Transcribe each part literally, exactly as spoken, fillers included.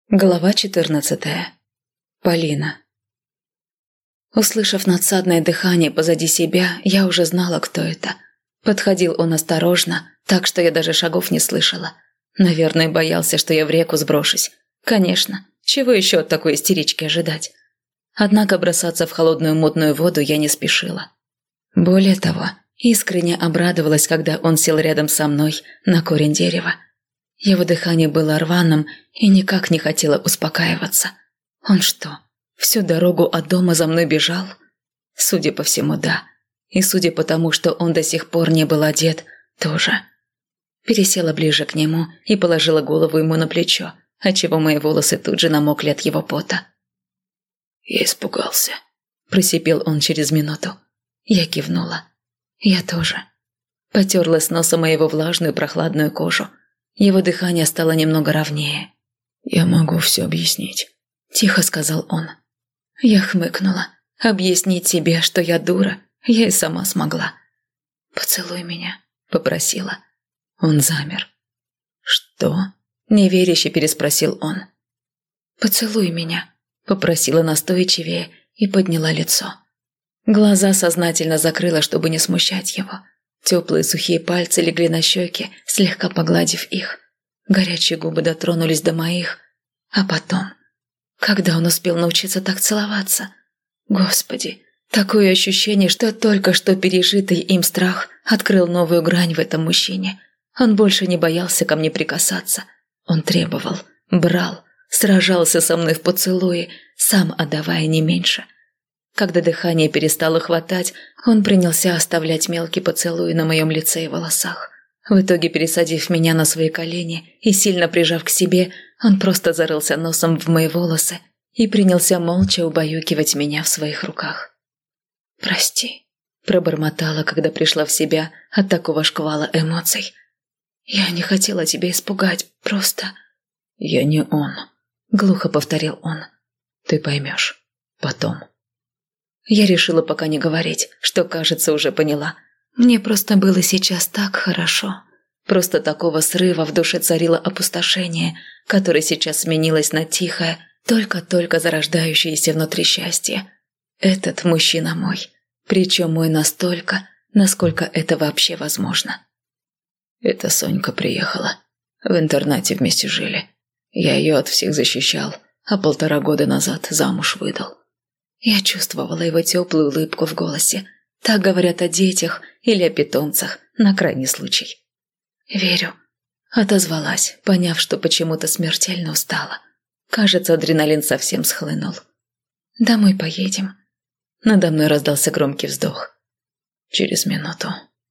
Глава четырнадцатая. Полина. Услышав надсадное дыхание позади себя, я уже знала, кто это. Подходил он осторожно, так что я даже шагов не слышала. Наверное, боялся, что я в реку сброшусь. Конечно, чего еще от такой истерички ожидать? Однако бросаться в холодную мутную воду я не спешила. Более того, искренне обрадовалась, когда он сел рядом со мной на корень дерева. Его дыхание было рваным и никак не хотело успокаиваться. Он что, всю дорогу от дома за мной бежал? Судя по всему, да. И судя по тому, что он до сих пор не был одет, тоже. Пересела ближе к нему и положила голову ему на плечо, отчего мои волосы тут же намокли от его пота. «Я испугался», – просипел он через минуту. Я кивнула. «Я тоже». Потерла с носа моего влажную прохладную кожу. Его дыхание стало немного ровнее. «Я могу все объяснить», – тихо сказал он. Я хмыкнула. «Объяснить тебе, что я дура, я и сама смогла». «Поцелуй меня», – попросила. Он замер. «Что?» – неверяще переспросил он. «Поцелуй меня», – попросила настойчивее и подняла лицо. Глаза сознательно закрыла, чтобы не смущать его. Теплые сухие пальцы легли на щеки, слегка погладив их. Горячие губы дотронулись до моих. А потом... Когда он успел научиться так целоваться? Господи, такое ощущение, что только что пережитый им страх открыл новую грань в этом мужчине. Он больше не боялся ко мне прикасаться. Он требовал, брал, сражался со мной в поцелуе, сам отдавая не меньше. Когда дыхание перестало хватать, он принялся оставлять мелкие поцелуи на моем лице и волосах. В итоге, пересадив меня на свои колени и сильно прижав к себе, он просто зарылся носом в мои волосы и принялся молча убаюкивать меня в своих руках. «Прости», – пробормотала, когда пришла в себя от такого шквала эмоций. «Я не хотела тебя испугать, просто...» «Я не он», – глухо повторил он. «Ты поймешь. Потом». Я решила пока не говорить, что, кажется, уже поняла. Мне просто было сейчас так хорошо. Просто такого срыва в душе царило опустошение, которое сейчас сменилось на тихое, только-только зарождающееся внутри счастье. Этот мужчина мой, причем мой настолько, насколько это вообще возможно. Это Сонька приехала. В интернате вместе жили. Я ее от всех защищал, а полтора года назад замуж выдал. Я чувствовала его теплую улыбку в голосе. Так говорят о детях или о питомцах, на крайний случай. «Верю», – отозвалась, поняв, что почему-то смертельно устала. Кажется, адреналин совсем схлынул. «Домой поедем». Надо мной раздался громкий вздох. «Через минуту».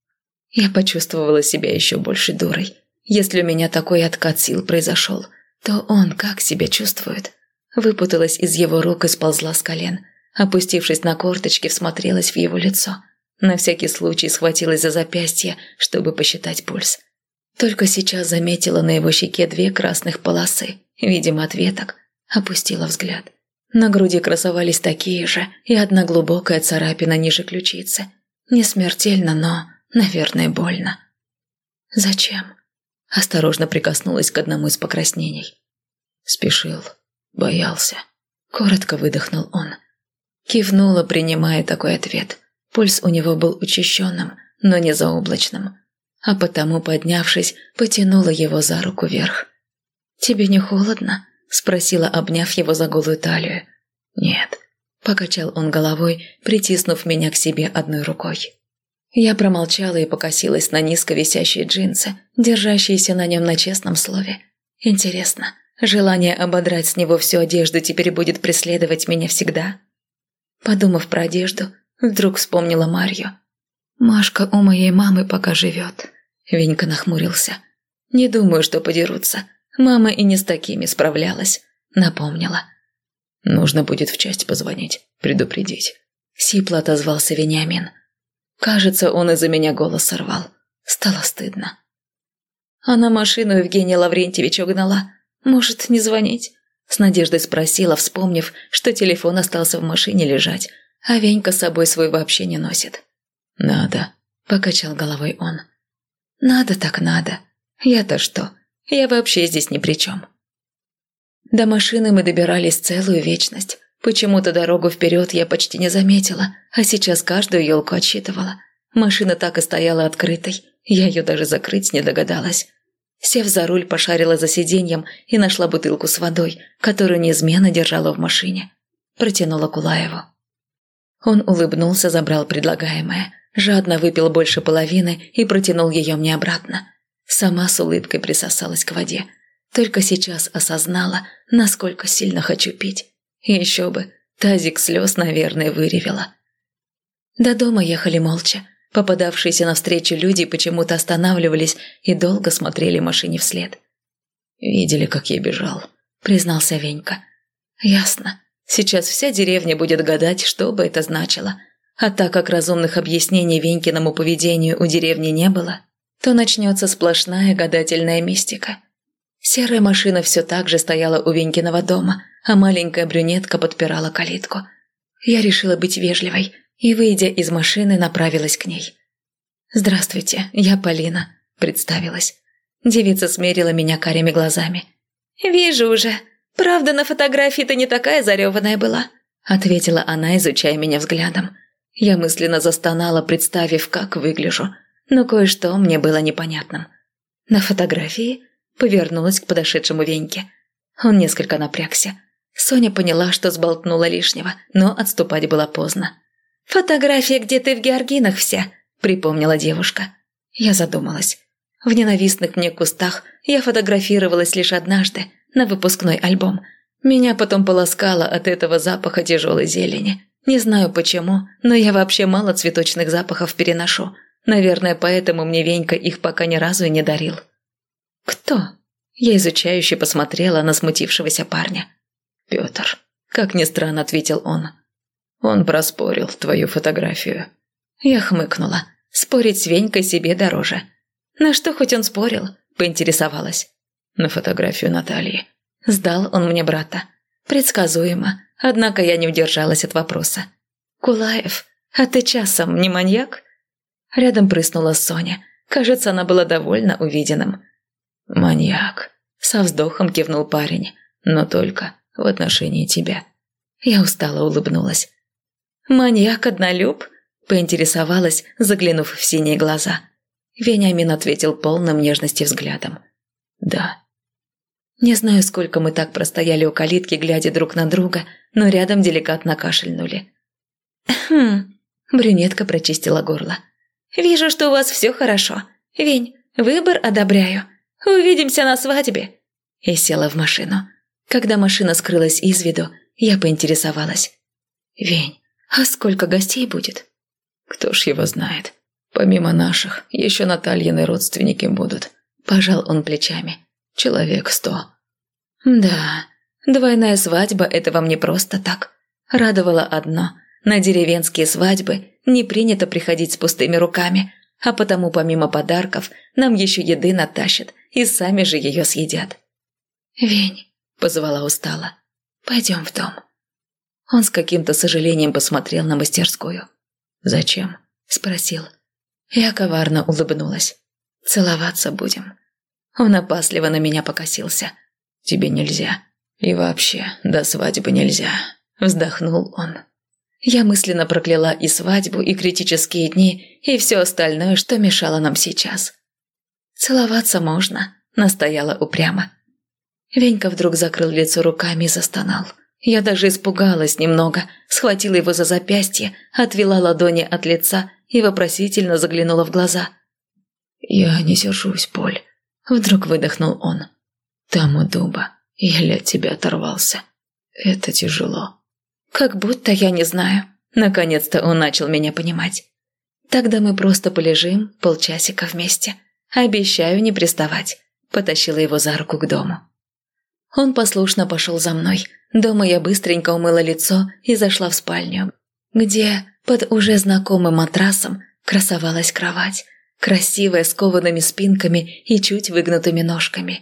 Я почувствовала себя еще больше дурой. Если у меня такой откат сил произошел, то он как себя чувствует? Выпуталась из его рук и сползла с колен. Опустившись на корточки, всмотрелась в его лицо. На всякий случай схватилась за запястье, чтобы посчитать пульс. Только сейчас заметила на его щеке две красных полосы, видимо, от веток. Опустила взгляд. На груди красовались такие же, и одна глубокая царапина ниже ключицы. Не смертельно, но, наверное, больно. «Зачем?» Осторожно прикоснулась к одному из покраснений. «Спешил, боялся», – коротко выдохнул он. Кивнула, принимая такой ответ. Пульс у него был учащенным, но не заоблачным. А потому, поднявшись, потянула его за руку вверх. «Тебе не холодно?» – спросила, обняв его за голую талию. «Нет», – покачал он головой, притиснув меня к себе одной рукой. Я промолчала и покосилась на низко висящие джинсы, держащиеся на нем на честном слове. Интересно, желание ободрать с него всю одежду теперь будет преследовать меня всегда? Подумав про одежду, вдруг вспомнила Марью. «Машка у моей мамы пока живет», – Венька нахмурился. «Не думаю, что подерутся. Мама и не с такими справлялась», – напомнила. «Нужно будет в часть позвонить, предупредить», – сипло отозвался Вениамин. Кажется, он из-за меня голос сорвал. Стало стыдно. «Она машину Евгения Лаврентьевича угнала. Может, не звонить?» С надеждой спросила, вспомнив, что телефон остался в машине лежать, а Венька с собой свой вообще не носит. «Надо», – покачал головой он. «Надо так надо. Я-то что? Я вообще здесь ни при чем». До машины мы добирались целую вечность. Почему-то дорогу вперед я почти не заметила, а сейчас каждую елку отсчитывала. Машина так и стояла открытой, я ее даже закрыть не догадалась. Сев за руль, пошарила за сиденьем и нашла бутылку с водой, которую неизменно держала в машине. Протянула Кулаеву. Он улыбнулся, забрал предлагаемое, жадно выпил больше половины и протянул ее мне обратно. Сама с улыбкой присосалась к воде. Только сейчас осознала, насколько сильно хочу пить. Еще бы, тазик слез, наверное, выревела. До дома ехали молча. Попадавшиеся навстречу люди почему-то останавливались и долго смотрели машине вслед. «Видели, как я бежал», — признался Венька. «Ясно. Сейчас вся деревня будет гадать, что бы это значило. А так как разумных объяснений Венькиному поведению у деревни не было, то начнется сплошная гадательная мистика». Серая машина все так же стояла у Венькиного дома, а маленькая брюнетка подпирала калитку. Я решила быть вежливой и, выйдя из машины, направилась к ней. «Здравствуйте, я Полина», – представилась. Девица смерила меня карими глазами. «Вижу уже. Правда, на фотографии ты не такая зареванная была», – ответила она, изучая меня взглядом. Я мысленно застонала, представив, как выгляжу, но кое-что мне было непонятным. «На фотографии?» Повернулась к подошедшему Веньке. Он несколько напрягся. Соня поняла, что сболтнула лишнего, но отступать было поздно. «Фотография, где ты в георгинах вся», — припомнила девушка. Я задумалась. В ненавистных мне кустах я фотографировалась лишь однажды, на выпускной альбом. Меня потом полоскало от этого запаха тяжелой зелени. Не знаю почему, но я вообще мало цветочных запахов переношу. Наверное, поэтому мне Венька их пока ни разу и не дарил. «Кто?» Я изучающе посмотрела на смутившегося парня. «Петр», – как ни странно ответил он. «Он проспорил твою фотографию». Я хмыкнула. Спорить с Венькой себе дороже. На что хоть он спорил? Поинтересовалась. На фотографию Натальи. Сдал он мне брата. Предсказуемо, однако я не удержалась от вопроса. «Кулаев, а ты часом не маньяк?» Рядом прыснула Соня. Кажется, она была довольна увиденным. «Маньяк», – со вздохом кивнул парень, – «но только в отношении тебя». Я устало улыбнулась. «Маньяк-однолюб?» – поинтересовалась, заглянув в синие глаза. Вениамин ответил полным нежности взглядом. «Да». Не знаю, сколько мы так простояли у калитки, глядя друг на друга, но рядом деликатно кашельнули. «Хм...» – брюнетка прочистила горло. «Вижу, что у вас все хорошо. Вень, выбор одобряю. Увидимся на свадьбе!» И села в машину. Когда машина скрылась из виду, я поинтересовалась. «Вень, а сколько гостей будет?» «Кто ж его знает. Помимо наших, еще Натальины родственники будут». Пожал он плечами. «Человек сто». «Да, двойная свадьба – это вам не просто так. Радовало одно – на деревенские свадьбы не принято приходить с пустыми руками, а потому помимо подарков нам еще еды натащат и сами же ее съедят». «Вень», – позвала устало, – «пойдем в дом». Он с каким-то сожалением посмотрел на мастерскую. «Зачем?» – спросил. Я коварно улыбнулась. «Целоваться будем». Он опасливо на меня покосился. «Тебе нельзя. И вообще, до свадьбы нельзя», – вздохнул он. Я мысленно прокляла и свадьбу, и критические дни, и все остальное, что мешало нам сейчас. «Целоваться можно», – настояла упрямо. Венька вдруг закрыл лицо руками и застонал. Я даже испугалась немного, схватила его за запястье, отвела ладони от лица и вопросительно заглянула в глаза. «Я не сержусь, Поль», – вдруг выдохнул он. «Там у дуба я от тебя оторвался. Это тяжело». Как будто я не знаю. Наконец-то он начал меня понимать. «Тогда мы просто полежим полчасика вместе. Обещаю не приставать», – потащила его за руку к дому. Он послушно пошел за мной. Дома я быстренько умыла лицо и зашла в спальню, где под уже знакомым матрасом красовалась кровать, красивая, с коваными спинками и чуть выгнутыми ножками.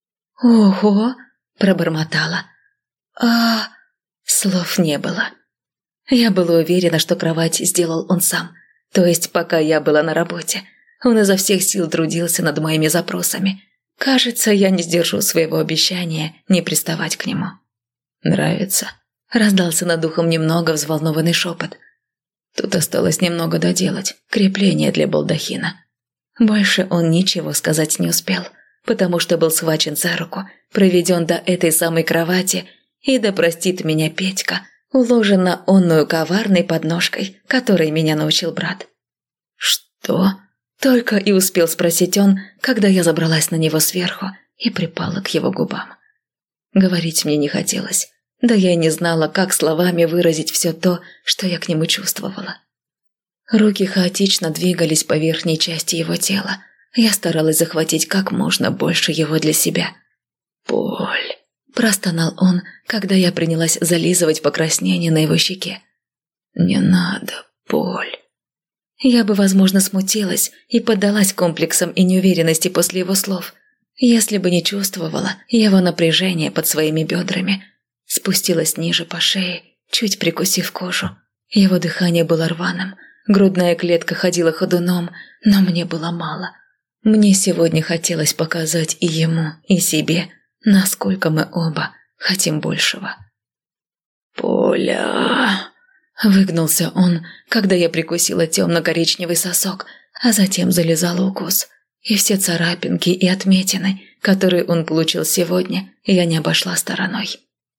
«Ого!» – пробормотала. «А...» Слов не было. Я была уверена, что кровать сделал он сам, то есть пока я была на работе. Он изо всех сил трудился над моими запросами. Кажется, я не сдержу своего обещания не приставать к нему. «Нравится?» – раздался над ухом немного взволнованный шепот. «Тут осталось немного доделать, крепление для балдахина». Больше он ничего сказать не успел, потому что был схвачен за руку, проведен до этой самой кровати, и да простит меня Петька, уложен на онную коварной подножкой, которой меня научил брат. «Что?» – только и успел спросить он, когда я забралась на него сверху и припала к его губам. Говорить мне не хотелось, да я и не знала, как словами выразить все то, что я к нему чувствовала. Руки хаотично двигались по верхней части его тела. Я старалась захватить как можно больше его для себя. «Боль!» – простонал он, когда я принялась зализывать покраснение на его щеке. «Не надо, боль!» Я бы, возможно, смутилась и поддалась комплексам и неуверенности после его слов, если бы не чувствовала его напряжение под своими бедрами. Спустилась ниже по шее, чуть прикусив кожу. Его дыхание было рваным, грудная клетка ходила ходуном, но мне было мало. Мне сегодня хотелось показать и ему, и себе, насколько мы оба хотим большего. «Поля!» – выгнулся он, когда я прикусила темно-коричневый сосок, а затем залезала укус. И все царапинки и отметины, которые он получил сегодня, я не обошла стороной.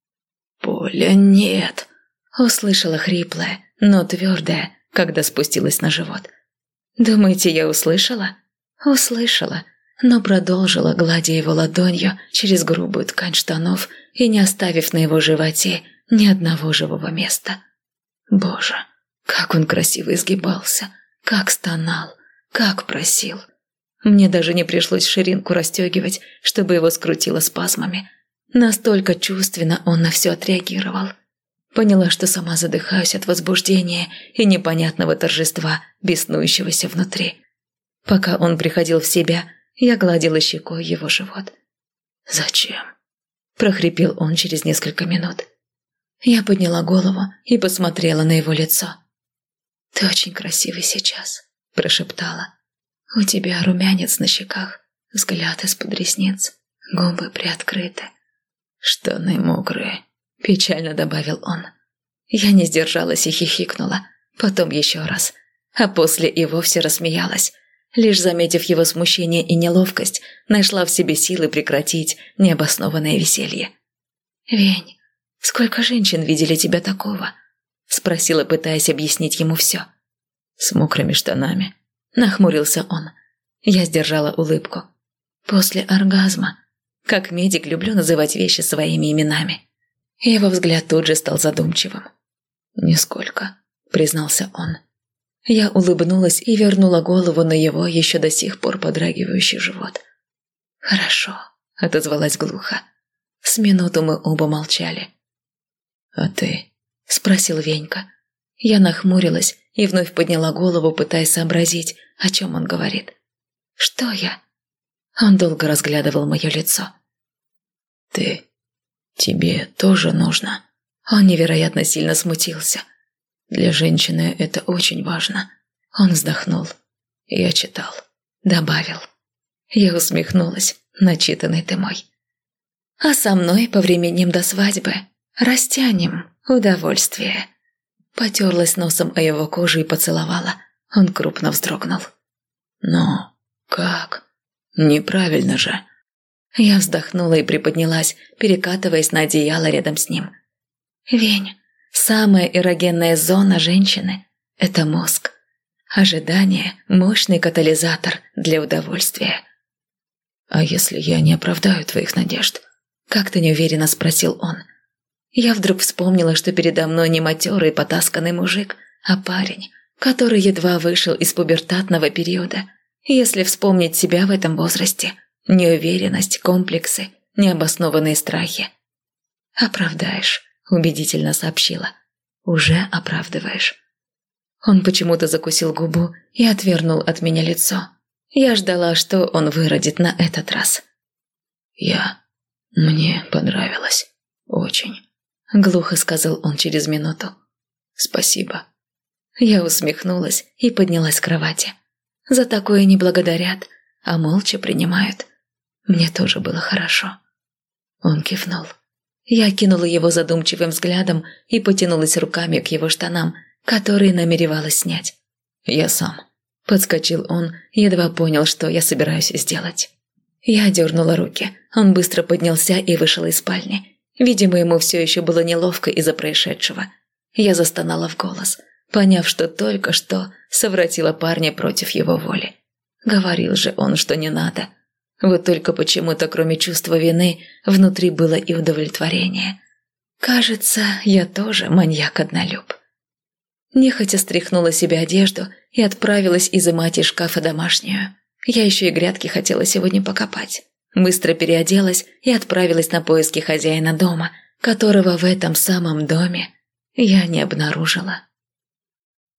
«Поля, нет!» – услышала хриплое, но твердое, когда спустилась на живот. «Думаете, я услышала?» «Услышала», но продолжила, гладя его ладонью через грубую ткань штанов и не оставив на его животе ни одного живого места. Боже, как он красиво изгибался, как стонал, как просил. Мне даже не пришлось ширинку расстегивать, чтобы его скрутило спазмами. Настолько чувственно он на все отреагировал. Поняла, что сама задыхаюсь от возбуждения и непонятного торжества, беснующегося внутри. Пока он приходил в себя, я гладила щекой его живот. «Зачем?» – прохрипел он через несколько минут. Я подняла голову и посмотрела на его лицо. «Ты очень красивый сейчас», – прошептала. «У тебя румянец на щеках, взгляд из-под ресниц, губы приоткрыты». «Штаны мокрые», – печально добавил он. Я не сдержалась и хихикнула, потом еще раз, а после и вовсе рассмеялась. Лишь заметив его смущение и неловкость, нашла в себе силы прекратить необоснованное веселье. «Вень, сколько женщин видели тебя такого?» – спросила, пытаясь объяснить ему все. «С мокрыми штанами», – нахмурился он. Я сдержала улыбку. «После оргазма. Как медик люблю называть вещи своими именами». Его взгляд тут же стал задумчивым. «Нисколько», – признался он. Я улыбнулась и вернула голову на его еще до сих пор подрагивающий живот. «Хорошо», – отозвалась глухо. С минуту мы оба молчали. «А ты?» – спросил Венька. Я нахмурилась и вновь подняла голову, пытаясь сообразить, о чем он говорит. «Что я?» Он долго разглядывал мое лицо. «Ты... тебе тоже нужно?» Он невероятно сильно смутился. «Для женщины это очень важно». Он вздохнул. «Я читал». Добавил. Я усмехнулась. Начитанный ты мой. «А со мной повременим до свадьбы. Растянем удовольствие». Потерлась носом о его кожу и поцеловала. Он крупно вздрогнул. «Но как? Неправильно же». Я вздохнула и приподнялась, перекатываясь на одеяло рядом с ним. «Вень, самая эрогенная зона женщины – это мозг. Ожидание – мощный катализатор для удовольствия». «А если я не оправдаю твоих надежд?» – как-то неуверенно спросил он. Я вдруг вспомнила, что передо мной не матерый потасканный мужик, а парень, который едва вышел из пубертатного периода. Если вспомнить себя в этом возрасте – неуверенность, комплексы, необоснованные страхи. «Оправдаешь», – убедительно сообщила. «Уже оправдываешь». Он почему-то закусил губу и отвернул от меня лицо. Я ждала, что он выродит на этот раз. «Я... мне понравилось. Очень», – глухо сказал он через минуту. «Спасибо». Я усмехнулась и поднялась с кровати. За такое не благодарят, а молча принимают. Мне тоже было хорошо». Он кивнул. Я кинула его задумчивым взглядом и потянулась руками к его штанам, которые намеревалась снять. «Я сам». Подскочил он, едва понял, что я собираюсь сделать. Я дернула руки. Он быстро поднялся и вышел из спальни. Видимо, ему все еще было неловко из-за происшедшего. Я застонала в голос, поняв, что только что совратила парня против его воли. Говорил же он, что не надо. Вот только почему-то, кроме чувства вины, внутри было и удовлетворение. Кажется, я тоже маньяк-однолюб. Нехотя стряхнула себе одежду и отправилась изымать из шкафа домашнюю. Я еще и грядки хотела сегодня покопать. Быстро переоделась и отправилась на поиски хозяина дома, которого в этом самом доме я не обнаружила.